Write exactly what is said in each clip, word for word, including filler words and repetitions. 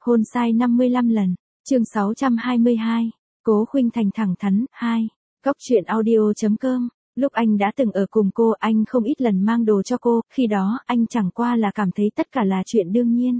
Hôn sai năm mươi lăm lần. Chương sáu trăm hai mươi hai. Cố Khuynh Thành thẳng thắn. hai. Góc truyện audio chấm com. Lúc anh đã từng ở cùng cô, anh không ít lần mang đồ cho cô, khi đó, anh chẳng qua là cảm thấy tất cả là chuyện đương nhiên.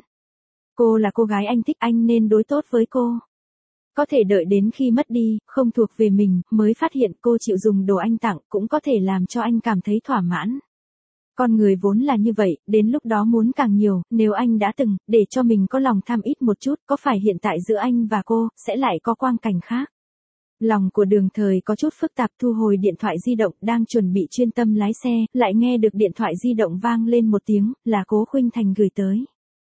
Cô là cô gái anh thích, anh nên đối tốt với cô. Có thể đợi đến khi mất đi, không thuộc về mình, mới phát hiện cô chịu dùng đồ anh tặng, cũng có thể làm cho anh cảm thấy thỏa mãn. Con người vốn là như vậy, đến lúc đó muốn càng nhiều, nếu anh đã từng, để cho mình có lòng tham ít một chút, có phải hiện tại giữa anh và cô, sẽ lại có quang cảnh khác. Lòng của Đường Thời có chút phức tạp, thu hồi điện thoại di động, đang chuẩn bị chuyên tâm lái xe, lại nghe được điện thoại di động vang lên một tiếng, là Cố Khuynh Thành gửi tới.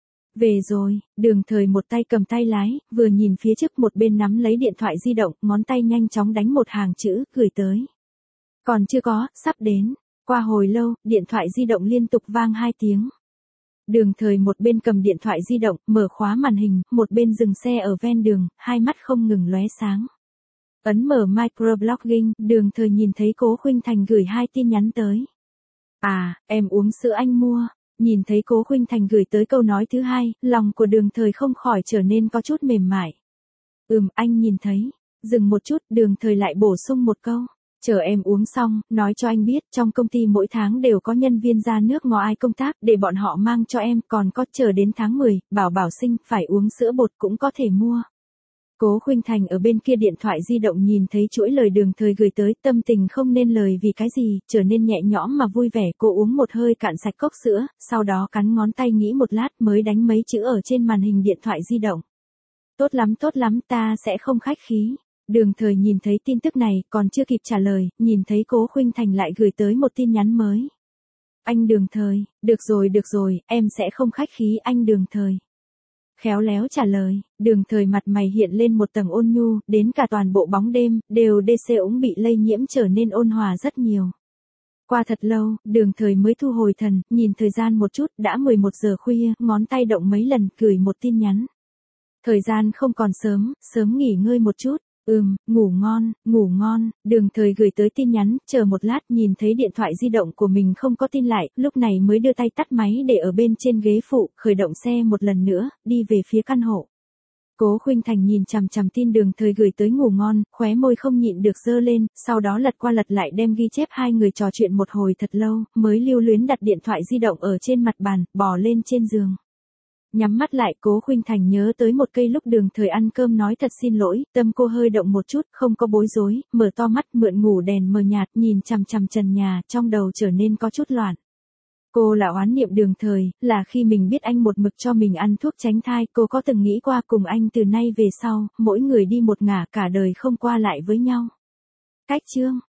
Về rồi, Đường Thời một tay cầm tay lái, vừa nhìn phía trước một bên nắm lấy điện thoại di động, ngón tay nhanh chóng đánh một hàng chữ, gửi tới. Còn chưa có, sắp đến. Qua hồi lâu, điện thoại di động liên tục vang hai tiếng. Đường Thời một bên cầm điện thoại di động, mở khóa màn hình, một bên dừng xe ở ven đường, hai mắt không ngừng lóe sáng. Ấn mở microblogging, Đường Thời nhìn thấy Cố Khuynh Thành gửi hai tin nhắn tới. À, em uống sữa anh mua. Nhìn thấy Cố Khuynh Thành gửi tới câu nói thứ hai, lòng của Đường Thời không khỏi trở nên có chút mềm mại. Ừm, anh nhìn thấy. Dừng một chút, Đường Thời lại bổ sung một câu. Chờ em uống xong, nói cho anh biết, trong công ty mỗi tháng đều có nhân viên ra nước ngoài công tác, để bọn họ mang cho em, còn có chờ đến tháng mười, bảo bảo sinh, phải uống sữa bột cũng có thể mua. Cố Khuynh Thành ở bên kia điện thoại di động nhìn thấy chuỗi lời Đường Thời gửi tới, tâm tình không nên lời vì cái gì, trở nên nhẹ nhõm mà vui vẻ. Cô uống một hơi cạn sạch cốc sữa, sau đó cắn ngón tay nghĩ một lát mới đánh mấy chữ ở trên màn hình điện thoại di động. Tốt lắm tốt lắm, ta sẽ không khách khí. Đường Thời nhìn thấy tin tức này, còn chưa kịp trả lời, nhìn thấy Cố Khuynh Thành lại gửi tới một tin nhắn mới. Anh Đường Thời, được rồi được rồi, em sẽ không khách khí anh Đường Thời. Khéo léo trả lời, Đường Thời mặt mày hiện lên một tầng ôn nhu, đến cả toàn bộ bóng đêm, đều đê xê úng bị lây nhiễm trở nên ôn hòa rất nhiều. Qua thật lâu, Đường Thời mới thu hồi thần, nhìn thời gian một chút, đã mười một giờ khuya, ngón tay động mấy lần, gửi một tin nhắn. Thời gian không còn sớm, sớm nghỉ ngơi một chút. Ừm, ngủ ngon, ngủ ngon. Đường Thời gửi tới tin nhắn, chờ một lát nhìn thấy điện thoại di động của mình không có tin lại, lúc này mới đưa tay tắt máy để ở bên trên ghế phụ, khởi động xe một lần nữa, đi về phía căn hộ. Cố Khuynh Thành nhìn chằm chằm tin Đường Thời gửi tới ngủ ngon, khóe môi không nhịn được giơ lên, sau đó lật qua lật lại đem ghi chép hai người trò chuyện một hồi thật lâu, mới lưu luyến đặt điện thoại di động ở trên mặt bàn, bò lên trên giường. Nhắm mắt lại, Cố Khuynh Thành nhớ tới một cây lúc Đường Thời ăn cơm nói thật xin lỗi, tâm cô hơi động một chút, không có bối rối, mở to mắt mượn ngủ đèn mờ nhạt, nhìn chằm chằm trần nhà, trong đầu trở nên có chút loạn. Cô là oán niệm Đường Thời, là khi mình biết anh một mực cho mình ăn thuốc tránh thai, cô có từng nghĩ qua cùng anh từ nay về sau, mỗi người đi một ngả, cả đời không qua lại với nhau. Cách chương